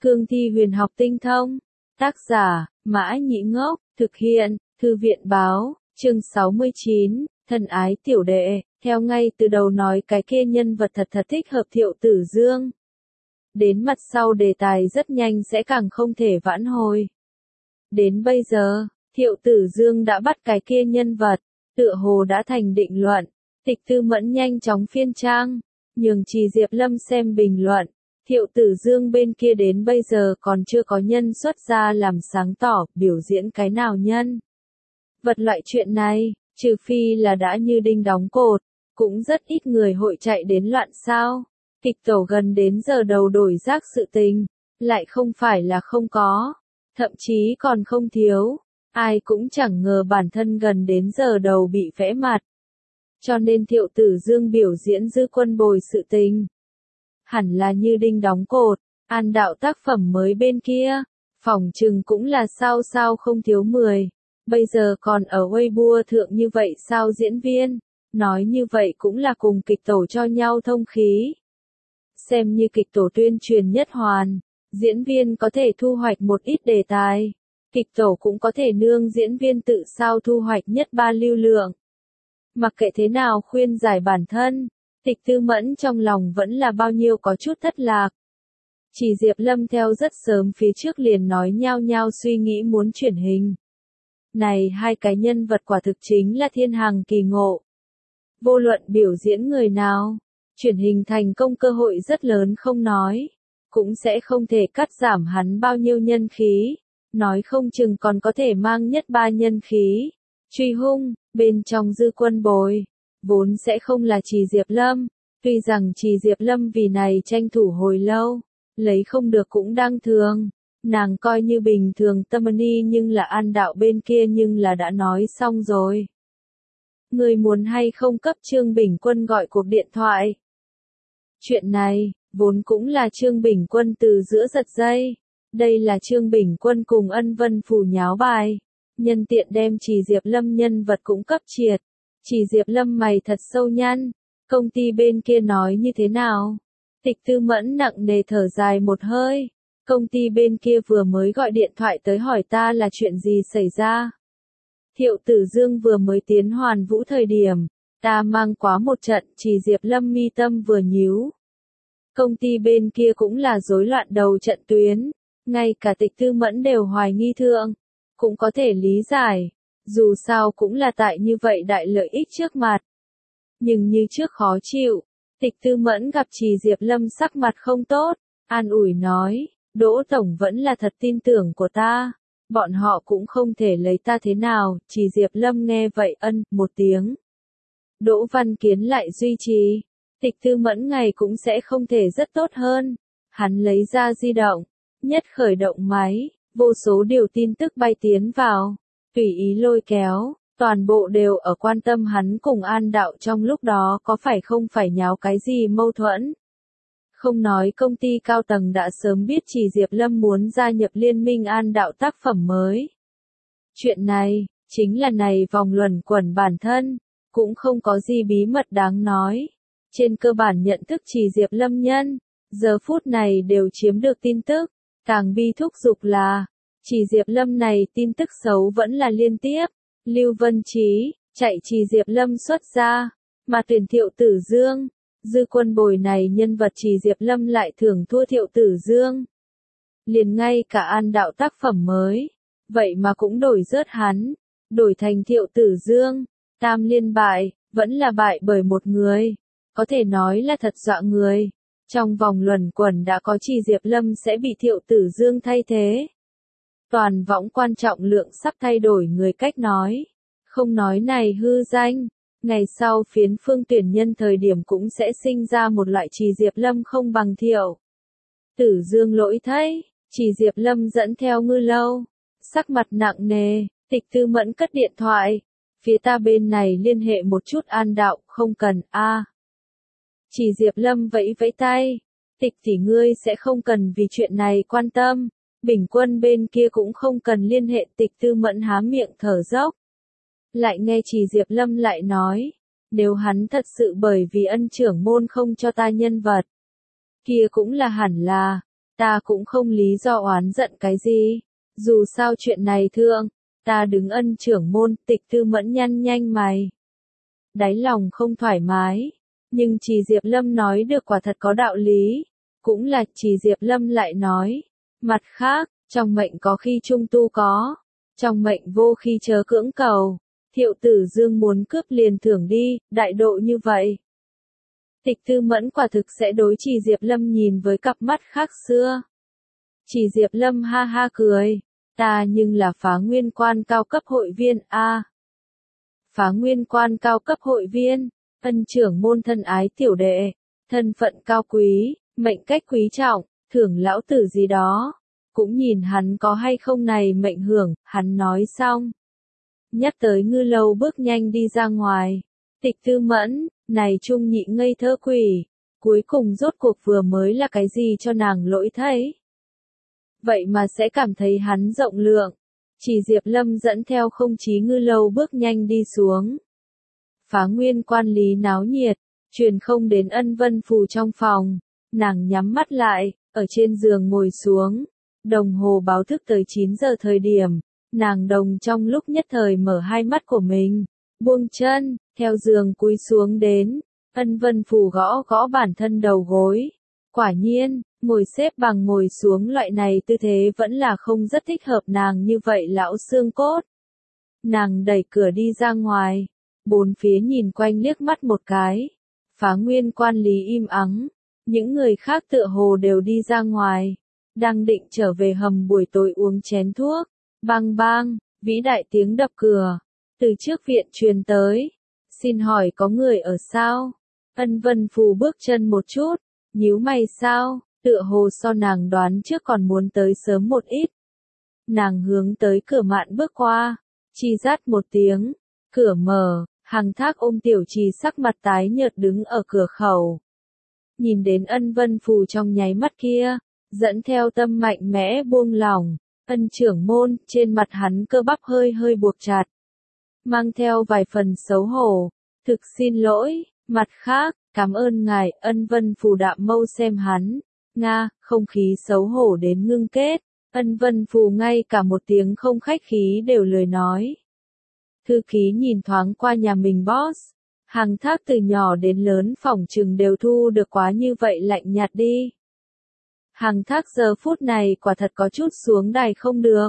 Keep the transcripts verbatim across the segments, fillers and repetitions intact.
Cương thi huyền học tinh thông. Tác giả, Mã Nhĩ Ngốc, thực hiện, Thư viện báo, chương sáu mươi chín, thân ái tiểu đệ, theo ngay từ đầu nói cái kia nhân vật thật thật thích hợp Thiệu Tử Dương. Đến mặt sau đề tài rất nhanh sẽ càng không thể vãn hồi. Đến bây giờ, Thiệu Tử Dương đã bắt cái kia nhân vật, tựa hồ đã thành định luận. Tịch Tư Mẫn nhanh chóng phiên trang, nhường Trì Diệp Lâm xem bình luận. Thiệu Tử Dương bên kia đến bây giờ còn chưa có nhân xuất ra làm sáng tỏ, biểu diễn cái nào nhân. Vật loại chuyện này, trừ phi là đã như đinh đóng cột, cũng rất ít người hội chạy đến loạn sao. Kịch tổ gần đến giờ đầu đổi rác sự tình, lại không phải là không có, thậm chí còn không thiếu. Ai cũng chẳng ngờ bản thân gần đến giờ đầu bị vẽ mặt. Cho nên Thiệu Tử Dương biểu diễn dư quân bồi sự tình. Hẳn là như đinh đóng cột, an đạo tác phẩm mới bên kia, phỏng chừng cũng là sao sao không thiếu mười. Bây giờ còn ở Weibo thượng như vậy sao diễn viên, nói như vậy cũng là cùng kịch tổ cho nhau thông khí. Xem như kịch tổ tuyên truyền nhất hoàn, diễn viên có thể thu hoạch một ít đề tài. Kịch tổ cũng có thể nương diễn viên tự sao thu hoạch nhất ba lưu lượng. Mặc kệ thế nào khuyên giải bản thân, Tịch Tư Mẫn trong lòng vẫn là bao nhiêu có chút thất lạc. Chỉ Diệp Lâm theo rất sớm phía trước liền nói nhao nhao suy nghĩ muốn chuyển hình. Này hai cái nhân vật quả thực chính là thiên hàng kỳ ngộ. Vô luận biểu diễn người nào, chuyển hình thành công cơ hội rất lớn không nói, cũng sẽ không thể cắt giảm hắn bao nhiêu nhân khí. Nói không chừng còn có thể mang nhất ba nhân khí. Truy hung, bên trong dư quân bồi, vốn sẽ không là Trì Diệp Lâm. Tuy rằng Trì Diệp Lâm vì này tranh thủ hồi lâu, lấy không được cũng đang thường. Nàng coi như bình thường tâm ni nhưng là an đạo bên kia nhưng là đã nói xong rồi. Người muốn hay không cấp Trương Bình Quân gọi cuộc điện thoại. Chuyện này, vốn cũng là Trương Bình Quân từ giữa giật dây. Đây là Trương Bình Quân cùng Ân Vân Phủ nháo bài, nhân tiện đem Trì Diệp Lâm nhân vật cũng cấp triệt. Trì Diệp Lâm mày thật sâu nhăn, công ty bên kia nói như thế nào? Tịch Tư Mẫn nặng nề thở dài một hơi, công ty bên kia vừa mới gọi điện thoại tới hỏi ta là chuyện gì xảy ra. Thiệu Tử Dương vừa mới tiến Hoàn Vũ thời điểm, ta mang quá một trận, Trì Diệp Lâm mi tâm vừa nhíu. Công ty bên kia cũng là rối loạn đầu trận tuyến. Ngay cả Tịch Tư Mẫn đều hoài nghi thượng, cũng có thể lý giải, dù sao cũng là tại như vậy đại lợi ích trước mặt. Nhưng như trước khó chịu, Tịch Tư Mẫn gặp Trì Diệp Lâm sắc mặt không tốt, an ủi nói, Đỗ Tổng vẫn là thật tin tưởng của ta, bọn họ cũng không thể lấy ta thế nào. Trì Diệp Lâm nghe vậy ân, một tiếng. Đỗ Văn Kiến lại duy trì, Tịch Tư Mẫn ngày cũng sẽ không thể rất tốt hơn. Hắn lấy ra di động, nhất khởi động máy, vô số điều tin tức bay tiến vào, tùy ý lôi kéo, toàn bộ đều ở quan tâm hắn cùng an đạo trong lúc đó có phải không phải nháo cái gì mâu thuẫn. Không nói công ty cao tầng đã sớm biết Trì Diệp Lâm muốn gia nhập liên minh an đạo tác phẩm mới. Chuyện này, chính là này vòng luẩn quẩn bản thân, cũng không có gì bí mật đáng nói. Trên cơ bản nhận thức Trì Diệp Lâm nhân, giờ phút này đều chiếm được tin tức. Càng bi thúc dục là, Trì Diệp Lâm này tin tức xấu vẫn là liên tiếp. Lưu Vân Trí, chạy Trì Diệp Lâm xuất ra, mà tuyển Thiệu Tử Dương. Dư quân bồi này nhân vật Trì Diệp Lâm lại thường thua Thiệu Tử Dương. Liền ngay cả an đạo tác phẩm mới, vậy mà cũng đổi rớt hắn, đổi thành Thiệu Tử Dương. Tam liên bại, vẫn là bại bởi một người, có thể nói là thật dọa người. Trong vòng luẩn quẩn đã có Trì Diệp Lâm sẽ bị Thiệu Tử Dương thay thế. Toàn võng quan trọng lượng sắp thay đổi người cách nói. Không nói này hư danh, ngày sau phiến phương tuyển nhân thời điểm cũng sẽ sinh ra một loại Trì Diệp Lâm không bằng Thiệu Tử Dương lỗi thay. Trì Diệp Lâm dẫn theo Ngư Lâu, sắc mặt nặng nề. Tịch Tư Mẫn cất điện thoại, phía ta bên này liên hệ một chút an đạo, không cần a. À. Trì Diệp Lâm vẫy vẫy tay, Tịch tỷ ngươi sẽ không cần vì chuyện này quan tâm, Bình Quân bên kia cũng không cần liên hệ. Tịch Tư Mẫn há miệng thở dốc. Lại nghe Trì Diệp Lâm lại nói, nếu hắn thật sự bởi vì ân trưởng môn không cho ta nhân vật, kia cũng là hẳn là, ta cũng không lý do oán giận cái gì. Dù sao chuyện này thượng, ta đứng ân trưởng môn, Tịch Tư Mẫn nhăn nhanh mày. Đáy lòng không thoải mái, nhưng Trì Diệp Lâm nói được quả thật có đạo lý. Cũng là Trì Diệp Lâm lại nói, mặt khác, trong mệnh có khi trung tu có, trong mệnh vô khi chớ cưỡng cầu. Thiệu Tử Dương muốn cướp liền thưởng đi, đại độ như vậy. Tịch Tư Mẫn quả thực sẽ đối Trì Diệp Lâm nhìn với cặp mắt khác xưa. Trì Diệp Lâm ha ha cười, ta nhưng là Phá Nguyên Quan cao cấp hội viên a. À, Phá Nguyên Quan cao cấp hội viên, ân trưởng môn thân ái tiểu đệ, thân phận cao quý, mệnh cách quý trọng, thưởng lão tử gì đó, cũng nhìn hắn có hay không này mệnh hưởng. Hắn nói xong, nhắc tới Ngư Lâu bước nhanh đi ra ngoài. Tịch Tư Mẫn, này trung nhị ngây thơ quỷ, cuối cùng rốt cuộc vừa mới là cái gì cho nàng lỗi thấy. Vậy mà sẽ cảm thấy hắn rộng lượng. Chỉ Diệp Lâm dẫn theo không chí Ngư Lâu bước nhanh đi xuống. Phá Nguyên Quan lý náo nhiệt, truyền không đến Ân Vân Phù trong phòng. Nàng nhắm mắt lại, ở trên giường ngồi xuống. Đồng hồ báo thức tới chín giờ thời điểm. Nàng đồng trong lúc nhất thời mở hai mắt của mình. Buông chân, theo giường cúi xuống đến. Ân Vân Phù gõ gõ bản thân đầu gối. Quả nhiên, ngồi xếp bằng ngồi xuống loại này tư thế vẫn là không rất thích hợp nàng như vậy lão xương cốt. Nàng đẩy cửa đi ra ngoài, bốn phía nhìn quanh liếc mắt một cái. Phá Nguyên Quan lý im ắng, những người khác tựa hồ đều đi ra ngoài, đang định trở về hầm buổi tối uống chén thuốc. Bang bang, vĩ đại tiếng đập cửa, từ trước viện truyền tới. Xin hỏi có người ở sao? Ân Vân Phù bước chân một chút, nhíu mày sao, tựa hồ so nàng đoán trước còn muốn tới sớm một ít. Nàng hướng tới cửa mạn bước qua, chi rát một tiếng, cửa mở, Hằng Thác ôm Tiểu Trì sắc mặt tái nhợt đứng ở cửa khẩu. Nhìn đến Ân Vân Phù trong nháy mắt kia, dẫn theo tâm mạnh mẽ buông lỏng, Ân trưởng môn, trên mặt hắn cơ bắp hơi hơi buộc chặt. Mang theo vài phần xấu hổ, thực xin lỗi, mặt khác, cảm ơn ngài. Ân Vân Phù đạm mâu xem hắn, nga, không khí xấu hổ đến ngưng kết. Ân Vân Phù ngay cả một tiếng không khách khí đều lười nói. Thư ký nhìn thoáng qua nhà mình boss, Hằng Thác từ nhỏ đến lớn phỏng chừng đều thu được quá như vậy lạnh nhạt đi. Hằng Thác giờ phút này quả thật có chút xuống đài không được.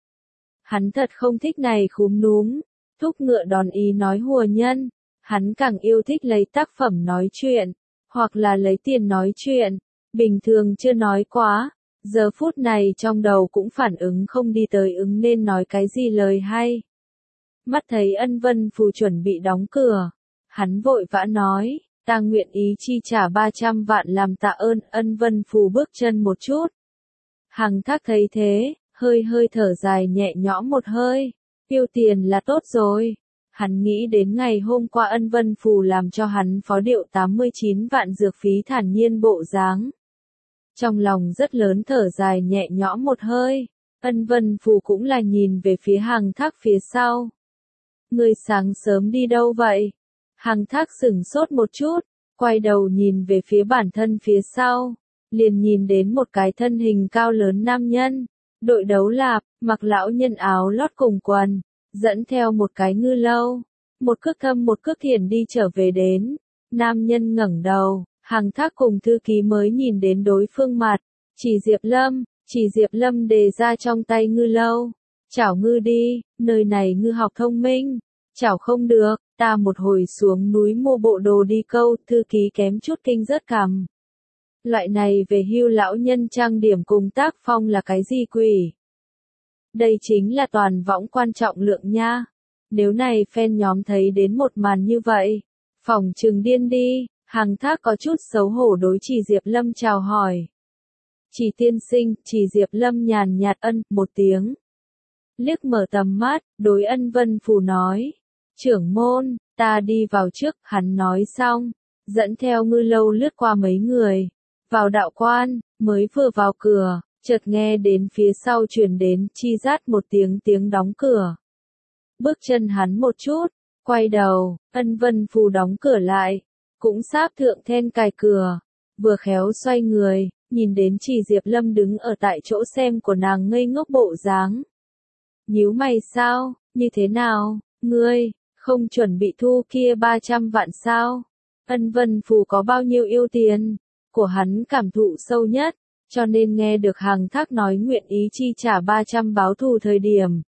Hắn thật không thích này khúm núm, thúc ngựa đòn ý nói hùa nhân. Hắn càng yêu thích lấy tác phẩm nói chuyện, hoặc là lấy tiền nói chuyện. Bình thường chưa nói quá, giờ phút này trong đầu cũng phản ứng không đi tới ứng nên nói cái gì lời hay. Mắt thấy Ân Vân Phù chuẩn bị đóng cửa, hắn vội vã nói, ta nguyện ý chi trả ba trăm vạn làm tạ ơn. Ân Vân Phù bước chân một chút. Hằng Thác thấy thế, hơi hơi thở dài nhẹ nhõm một hơi, tiêu tiền là tốt rồi. Hắn nghĩ đến ngày hôm qua Ân Vân Phù làm cho hắn phó điệu tám mươi chín vạn dược phí thản nhiên bộ dáng. Trong lòng rất lớn thở dài nhẹ nhõm một hơi, Ân Vân Phù cũng là nhìn về phía Hằng Thác phía sau. Người sáng sớm đi đâu vậy? Hằng Thác sửng sốt một chút, quay đầu nhìn về phía bản thân phía sau, liền nhìn đến một cái thân hình cao lớn nam nhân, đội đấu lạp, mặc lão nhân áo lót cùng quần, dẫn theo một cái ngư lâu, một cước thâm một cước thiển đi trở về đến. Nam nhân ngẩng đầu, Hằng Thác cùng thư ký mới nhìn đến đối phương mặt, Chỉ Diệp Lâm, Chỉ Diệp Lâm đề ra trong tay ngư lâu, chảo ngư đi, nơi này ngư học thông minh, chảo không được, ta một hồi xuống núi mua bộ đồ đi câu. Thư ký kém chút kinh rớt cằm. Loại này về hưu lão nhân trang điểm cùng tác phong là cái gì quỷ? Đây chính là toàn võng quan trọng lượng nha. Nếu này fan nhóm thấy đến một màn như vậy, phỏng chừng điên đi. Hằng Thác có chút xấu hổ đối Chỉ Diệp Lâm chào hỏi. Chỉ tiên sinh, Chỉ Diệp Lâm nhàn nhạt ân một tiếng. Liếc mở tầm mắt, đối Ân Vân Phù nói. Trưởng môn, ta đi vào trước. Hắn nói xong, dẫn theo ngư lâu lướt qua mấy người, vào đạo quan, mới vừa vào cửa, chợt nghe đến phía sau truyền đến chi rát một tiếng tiếng đóng cửa. Bước chân hắn một chút, quay đầu, Ân Vân Phù đóng cửa lại, cũng sáp thượng then cài cửa, vừa khéo xoay người, nhìn đến Chỉ Diệp Lâm đứng ở tại chỗ xem của nàng ngây ngốc bộ dáng. Nhíu mày sao, như thế nào, ngươi, không chuẩn bị thu kia ba trăm vạn sao? Ân Vân Phù có bao nhiêu yêu tiền, của hắn cảm thụ sâu nhất, cho nên nghe được Hằng Thác nói nguyện ý chi trả ba trăm báo thù thời điểm.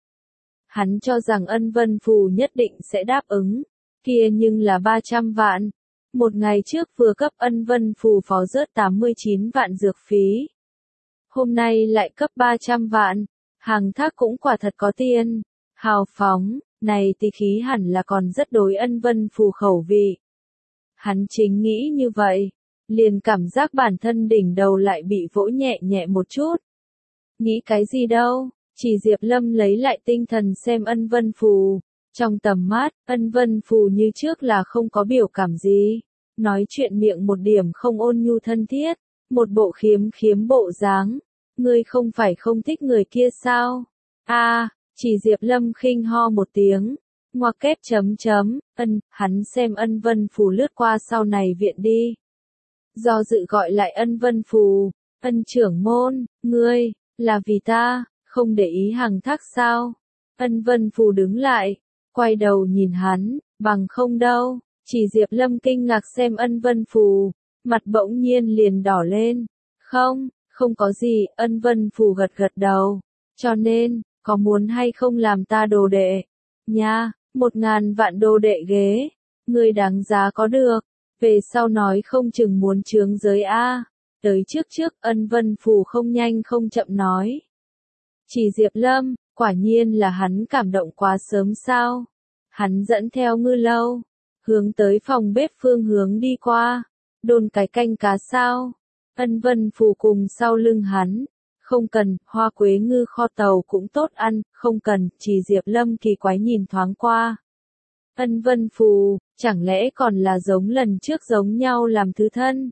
Hắn cho rằng Ân Vân Phù nhất định sẽ đáp ứng, kia nhưng là ba trăm vạn. Một ngày trước vừa cấp Ân Vân Phù phó rớt tám mươi chín vạn dược phí. Hôm nay lại cấp ba trăm vạn, Hằng Thác cũng quả thật có tiền, hào phóng, này tỷ khí hẳn là còn rất đối Ân Vân Phù khẩu vị. Hắn chính nghĩ như vậy, liền cảm giác bản thân đỉnh đầu lại bị vỗ nhẹ nhẹ một chút. Nghĩ cái gì đâu, Chỉ Diệp Lâm lấy lại tinh thần xem Ân Vân Phù. Trong tầm mắt, Ân Vân Phù như trước là không có biểu cảm gì. Nói chuyện miệng một điểm không ôn nhu thân thiết, một bộ khiếm khiếm bộ dáng. Ngươi không phải không thích người kia sao? A, à, Chỉ Diệp Lâm khinh ho một tiếng. Ngoặc kép chấm chấm, ân, hắn xem Ân Vân Phù lướt qua sau này viện đi. Do dự gọi lại Ân Vân Phù, Ân trưởng môn, ngươi, là vì ta, không để ý Hằng Thác sao? Ân Vân Phù đứng lại, quay đầu nhìn hắn, bằng không đâu. Chỉ Diệp Lâm kinh ngạc xem Ân Vân Phù, mặt bỗng nhiên liền đỏ lên. Không, không có gì, Ân Vân Phù gật gật đầu. Cho nên, có muốn hay không làm ta đồ đệ? Nha, một ngàn vạn đồ đệ ghế. Ngươi đáng giá có được. Về sau nói không chừng muốn chướng giới A. Tới trước trước Ân Vân Phù không nhanh không chậm nói. Chỉ Diệp Lâm, quả nhiên là hắn cảm động quá sớm sao. Hắn dẫn theo Ngư Lâu, hướng tới phòng bếp phương hướng đi qua. Đôn cái canh cá sao. Ân Vân Phù cùng sau lưng hắn. Không cần, hoa quế ngư kho tàu cũng tốt ăn, không cần, Chỉ Diệp Lâm kỳ quái nhìn thoáng qua. Ân Vân Phù, chẳng lẽ còn là giống lần trước giống nhau làm thứ thân?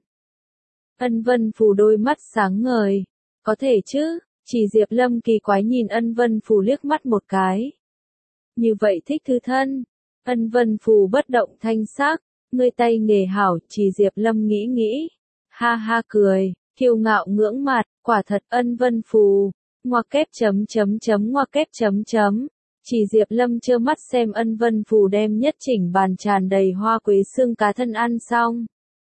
Ân Vân Phù đôi mắt sáng ngời. Có thể chứ, Chỉ Diệp Lâm kỳ quái nhìn Ân Vân Phù liếc mắt một cái. Như vậy thích thứ thân. Ân Vân Phù bất động thanh sắc, ngươi tay nghề hảo, Chỉ Diệp Lâm nghĩ nghĩ. Ha ha cười, kiêu ngạo ngưỡng mặt, quả thật Ân Vân Phù. Ngoặc kép chấm chấm chấm ngoặc kép chấm chấm. Chỉ Diệp Lâm trơ mắt xem Ân Vân Phù đem nhất chỉnh bàn tràn đầy hoa quế xương cá thân ăn xong.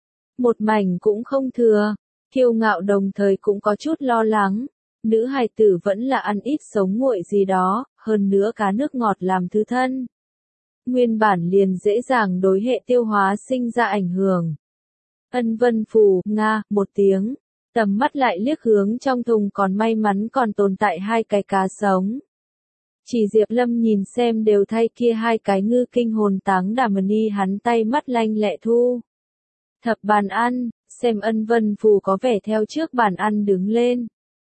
Một mảnh cũng không thừa, kiêu ngạo đồng thời cũng có chút lo lắng. Nữ hài tử vẫn là ăn ít sống nguội gì đó, hơn nữa cá nước ngọt làm thứ thân. Nguyên bản liền dễ dàng đối hệ tiêu hóa sinh ra ảnh hưởng. Ân Vân Phù, nga, một tiếng, tầm mắt lại liếc hướng trong thùng còn may mắn còn tồn tại hai cái cá sống. Chỉ Diệp Lâm nhìn xem đều thay kia hai cái ngư kinh hồn táng đàm ni hắn tay mắt lanh lẹ thu. Thập bàn ăn, xem Ân Vân Phù có vẻ theo trước bàn ăn đứng lên.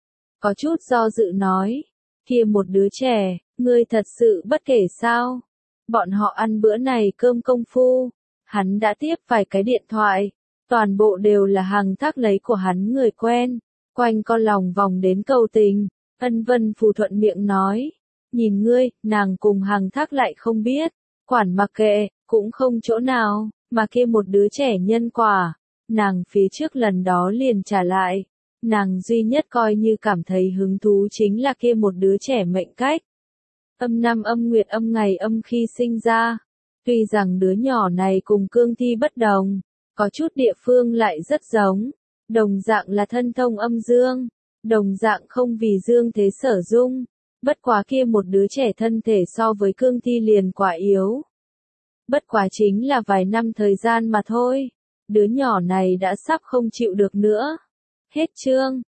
Có chút do dự nói, kia một đứa trẻ, ngươi thật sự bất kể sao? Bọn họ ăn bữa này cơm công phu, hắn đã tiếp vài cái điện thoại, toàn bộ đều là Hằng Thác lấy của hắn người quen, quanh con lòng vòng đến cầu tình. Ân Vân Phù thuận miệng nói, nhìn ngươi, nàng cùng Hằng Thác lại không biết, quản mặc kệ, cũng không chỗ nào, mà kia một đứa trẻ nhân quả, nàng phía trước lần đó liền trả lại. Nàng duy nhất coi như cảm thấy hứng thú chính là kia một đứa trẻ mệnh cách. Âm năm âm nguyệt âm ngày âm khi sinh ra. Tuy rằng đứa nhỏ này cùng cương thi bất đồng, có chút địa phương lại rất giống. Đồng dạng là thân thông âm dương, đồng dạng không vì dương thế sở dung. Bất quá kia một đứa trẻ thân thể so với cương thi liền quả yếu. Bất quá chính là vài năm thời gian mà thôi. Đứa nhỏ này đã sắp không chịu được nữa. Hết chương.